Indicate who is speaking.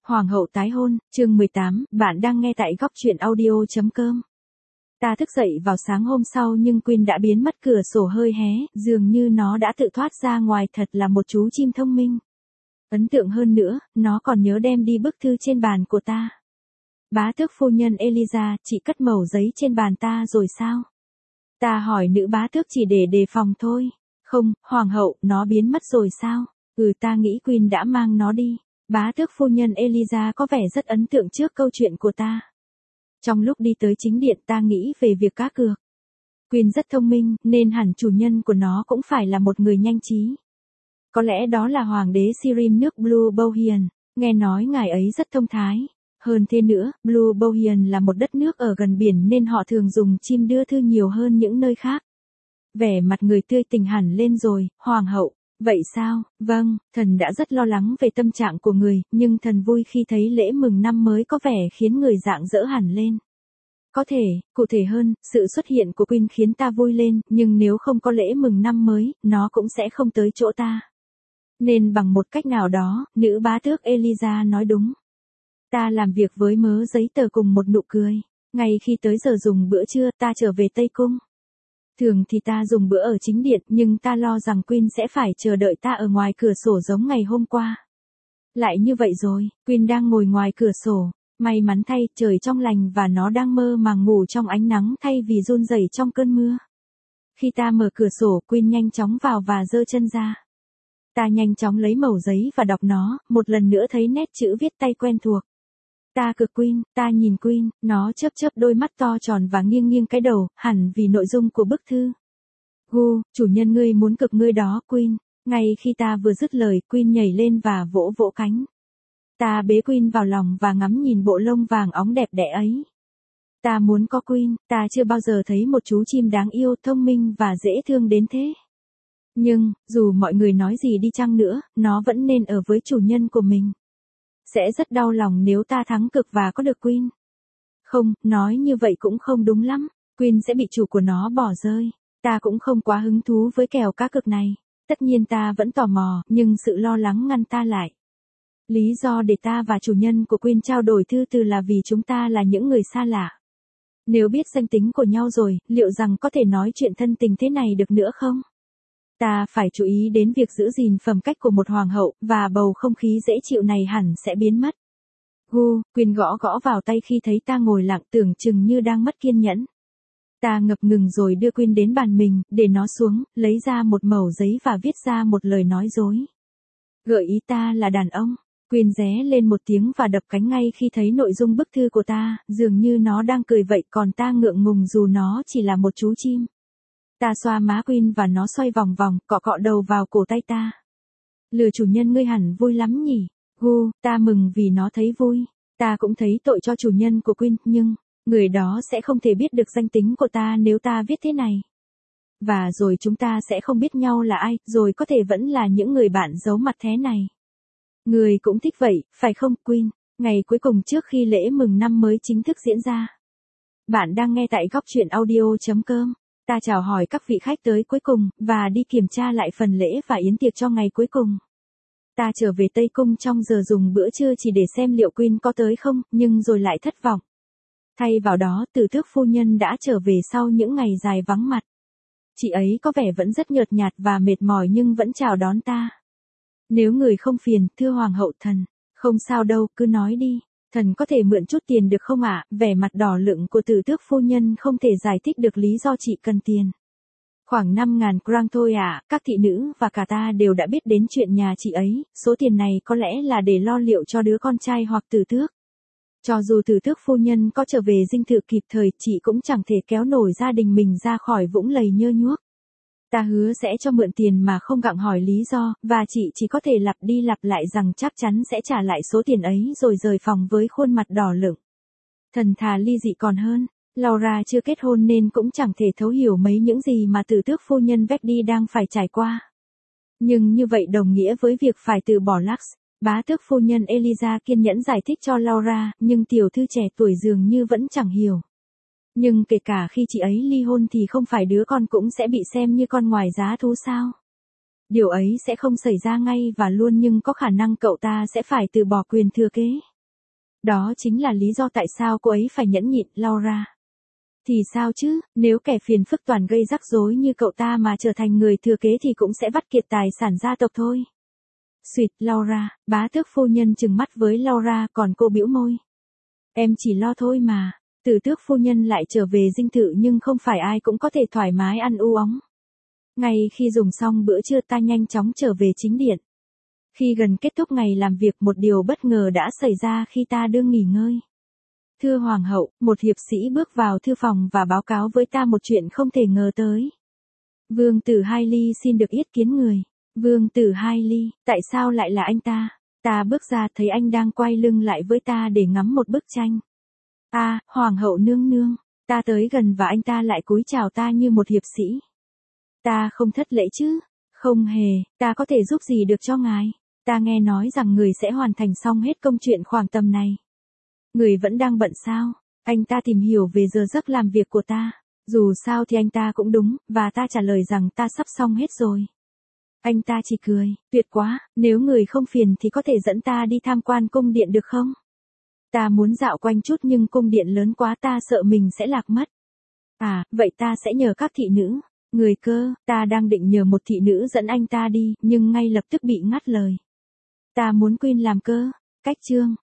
Speaker 1: Hoàng hậu tái hôn, chương 18, bạn đang nghe tại góc truyện audio.com. Ta thức dậy vào sáng hôm sau nhưng Queen đã biến mất, cửa sổ hơi hé, dường như nó đã tự thoát ra ngoài, thật là một chú chim thông minh. Ấn tượng hơn nữa, nó còn nhớ đem đi bức thư trên bàn của ta. Bá tước phu nhân Eliza, chị cất mẩu giấy trên bàn ta rồi sao? Ta hỏi nữ bá tước chỉ để đề phòng thôi. Không, hoàng hậu, nó biến mất rồi sao? Ta nghĩ Queen đã mang nó đi. Bá tước phu nhân Eliza có vẻ rất ấn tượng trước câu chuyện của ta. Trong lúc đi tới chính điện ta nghĩ về việc cá cược. Queen rất thông minh, nên hẳn chủ nhân của nó cũng phải là một người nhanh trí. Có lẽ đó là hoàng đế Sirim nước Blue Bohemian, nghe nói ngài ấy rất thông thái. Hơn thế nữa, Blue Bohemian là một đất nước ở gần biển nên họ thường dùng chim đưa thư nhiều hơn những nơi khác. Vẻ mặt người tươi tỉnh hẳn lên rồi, hoàng hậu. Vậy sao? Vâng, thần đã rất lo lắng về tâm trạng của người, nhưng thần vui khi thấy lễ mừng năm mới có vẻ khiến người rạng rỡ hẳn lên. Có thể, cụ thể hơn, sự xuất hiện của Queen khiến ta vui lên, nhưng nếu không có lễ mừng năm mới, nó cũng sẽ không tới chỗ ta. Nên bằng một cách nào đó, nữ bá tước Eliza nói đúng. Ta làm việc với mớ giấy tờ cùng một nụ cười. Ngay khi tới giờ dùng bữa trưa, ta trở về Tây Cung. Thường thì ta dùng bữa ở chính điện, nhưng ta lo rằng Queen sẽ phải chờ đợi ta ở ngoài cửa sổ giống ngày hôm qua. Lại như vậy rồi, Queen đang ngồi ngoài cửa sổ. May mắn thay, trời trong lành và nó đang mơ màng ngủ trong ánh nắng thay vì run rẩy trong cơn mưa. Khi ta mở cửa sổ, Queen nhanh chóng vào và giơ chân ra. Ta nhanh chóng lấy mẩu giấy và đọc nó, một lần nữa thấy nét chữ viết tay quen thuộc. Ta cực Queen, ta nhìn Queen, nó chớp chớp đôi mắt to tròn và nghiêng nghiêng cái đầu, hẳn vì nội dung của bức thư. Gu, chủ nhân ngươi muốn cực ngươi đó Queen. Ngay khi ta vừa dứt lời, Queen nhảy lên và vỗ vỗ cánh. Ta bế Queen vào lòng và ngắm nhìn bộ lông vàng óng đẹp đẽ ấy. Ta muốn có Queen, ta chưa bao giờ thấy một chú chim đáng yêu, thông minh và dễ thương đến thế. Nhưng, dù mọi người nói gì đi chăng nữa, nó vẫn nên ở với chủ nhân của mình. Sẽ rất đau lòng nếu ta thắng cực và có được Queen. Không, nói như vậy cũng không đúng lắm. Queen sẽ bị chủ của nó bỏ rơi. Ta cũng không quá hứng thú với kèo cá cược này. Tất nhiên ta vẫn tò mò, nhưng sự lo lắng ngăn ta lại. Lý do để ta và chủ nhân của Queen trao đổi thư từ là vì chúng ta là những người xa lạ. Nếu biết danh tính của nhau rồi, liệu rằng có thể nói chuyện thân tình thế này được nữa không? Ta phải chú ý đến việc giữ gìn phẩm cách của một hoàng hậu, và bầu không khí dễ chịu này hẳn sẽ biến mất. Gu, Queen gõ gõ vào tay khi thấy ta ngồi lặng, tưởng chừng như đang mất kiên nhẫn. Ta ngập ngừng rồi đưa Queen đến bàn mình, để nó xuống, lấy ra một mẩu giấy và viết ra một lời nói dối. Gợi ý ta là đàn ông. Queen ré lên một tiếng và đập cánh ngay khi thấy nội dung bức thư của ta, dường như nó đang cười vậy, còn ta ngượng ngùng dù nó chỉ là một chú chim. Ta xoa má Queen và nó xoay vòng vòng, cọ cọ đầu vào cổ tay ta. Lừa chủ nhân ngươi hẳn vui lắm nhỉ? Gu, ta mừng vì nó thấy vui. Ta cũng thấy tội cho chủ nhân của Queen, nhưng người đó sẽ không thể biết được danh tính của ta nếu ta viết thế này. Và rồi chúng ta sẽ không biết nhau là ai, rồi có thể vẫn là những người bạn giấu mặt thế này. Người cũng thích vậy, phải không Queen? Ngày cuối cùng trước khi lễ mừng năm mới chính thức diễn ra. Bạn đang nghe tại góc truyện audio.com. Ta chào hỏi các vị khách tới cuối cùng, và đi kiểm tra lại phần lễ và yến tiệc cho ngày cuối cùng. Ta trở về Tây Cung trong giờ dùng bữa trưa chỉ để xem liệu Queen có tới không, nhưng rồi lại thất vọng. Thay vào đó, Tử tước phu nhân đã trở về sau những ngày dài vắng mặt. Chị ấy có vẻ vẫn rất nhợt nhạt và mệt mỏi nhưng vẫn chào đón ta. Nếu người không phiền, thưa hoàng hậu thần. Không sao đâu, cứ nói đi. Thần có thể mượn chút tiền được không ạ? Vẻ mặt đỏ lựng của Tử tước phu nhân không thể giải thích được lý do chị cần tiền. Khoảng 5.000 krang thôi ạ, các thị nữ và cả ta đều đã biết đến chuyện nhà chị ấy, số tiền này có lẽ là để lo liệu cho đứa con trai hoặc tử tước. Cho dù Tử tước phu nhân có trở về dinh thự kịp thời, chị cũng chẳng thể kéo nổi gia đình mình ra khỏi vũng lầy nhơ nhuốc. Ta hứa sẽ cho mượn tiền mà không gặng hỏi lý do, và chị chỉ có thể lặp đi lặp lại rằng chắc chắn sẽ trả lại số tiền ấy rồi rời phòng với khuôn mặt đỏ lựng. Thần thà ly dị còn hơn. Laura chưa kết hôn nên cũng chẳng thể thấu hiểu mấy những gì mà Tử tước phu nhân Vecdi đang phải trải qua. Nhưng như vậy đồng nghĩa với việc phải từ bỏ Lux. Bá tước phu nhân Eliza kiên nhẫn giải thích cho Laura, nhưng tiểu thư trẻ tuổi dường như vẫn chẳng hiểu. Nhưng kể cả khi chị ấy ly hôn thì không phải đứa con cũng sẽ bị xem như con ngoài giá thú sao? Điều ấy sẽ không xảy ra ngay và luôn, nhưng có khả năng cậu ta sẽ phải từ bỏ quyền thừa kế. Đó chính là lý do tại sao cô ấy phải nhẫn nhịn, Laura. Thì sao chứ, nếu kẻ phiền phức toàn gây rắc rối như cậu ta mà trở thành người thừa kế thì cũng sẽ vắt kiệt tài sản gia tộc thôi. Xuyệt, Laura, bá tước phu nhân trừng mắt với Laura, còn cô bĩu môi. Em chỉ lo thôi mà. Tử tước phu nhân lại trở về dinh thự, nhưng không phải ai cũng có thể thoải mái ăn u óng. Ngay khi dùng xong bữa trưa, ta nhanh chóng trở về chính điện. Khi gần kết thúc ngày làm việc, một điều bất ngờ đã xảy ra khi ta đương nghỉ ngơi. Thưa hoàng hậu, một hiệp sĩ bước vào thư phòng và báo cáo với ta một chuyện không thể ngờ tới. Vương tử Hailey xin được yết kiến người. Vương tử Hailey, tại sao lại là anh ta? Ta bước ra thấy anh đang quay lưng lại với ta để ngắm một bức tranh. Hoàng hậu nương nương. Ta tới gần và anh ta lại cúi chào ta như một hiệp sĩ. Ta không thất lễ chứ? Không hề, ta có thể giúp gì được cho ngài? Ta nghe nói rằng người sẽ hoàn thành xong hết công chuyện khoảng tầm này. Người vẫn đang bận sao? Anh ta tìm hiểu về giờ giấc làm việc của ta. Dù sao thì anh ta cũng đúng, và ta trả lời rằng ta sắp xong hết rồi. Anh ta chỉ cười, tuyệt quá, nếu người không phiền thì có thể dẫn ta đi tham quan cung điện được không? Ta muốn dạo quanh chút nhưng cung điện lớn quá, ta sợ mình sẽ lạc mất. Vậy ta sẽ nhờ các thị nữ. Người cơ, ta đang định nhờ một thị nữ dẫn anh ta đi, nhưng ngay lập tức bị ngắt lời. Ta muốn Queen làm cơ. Cách chương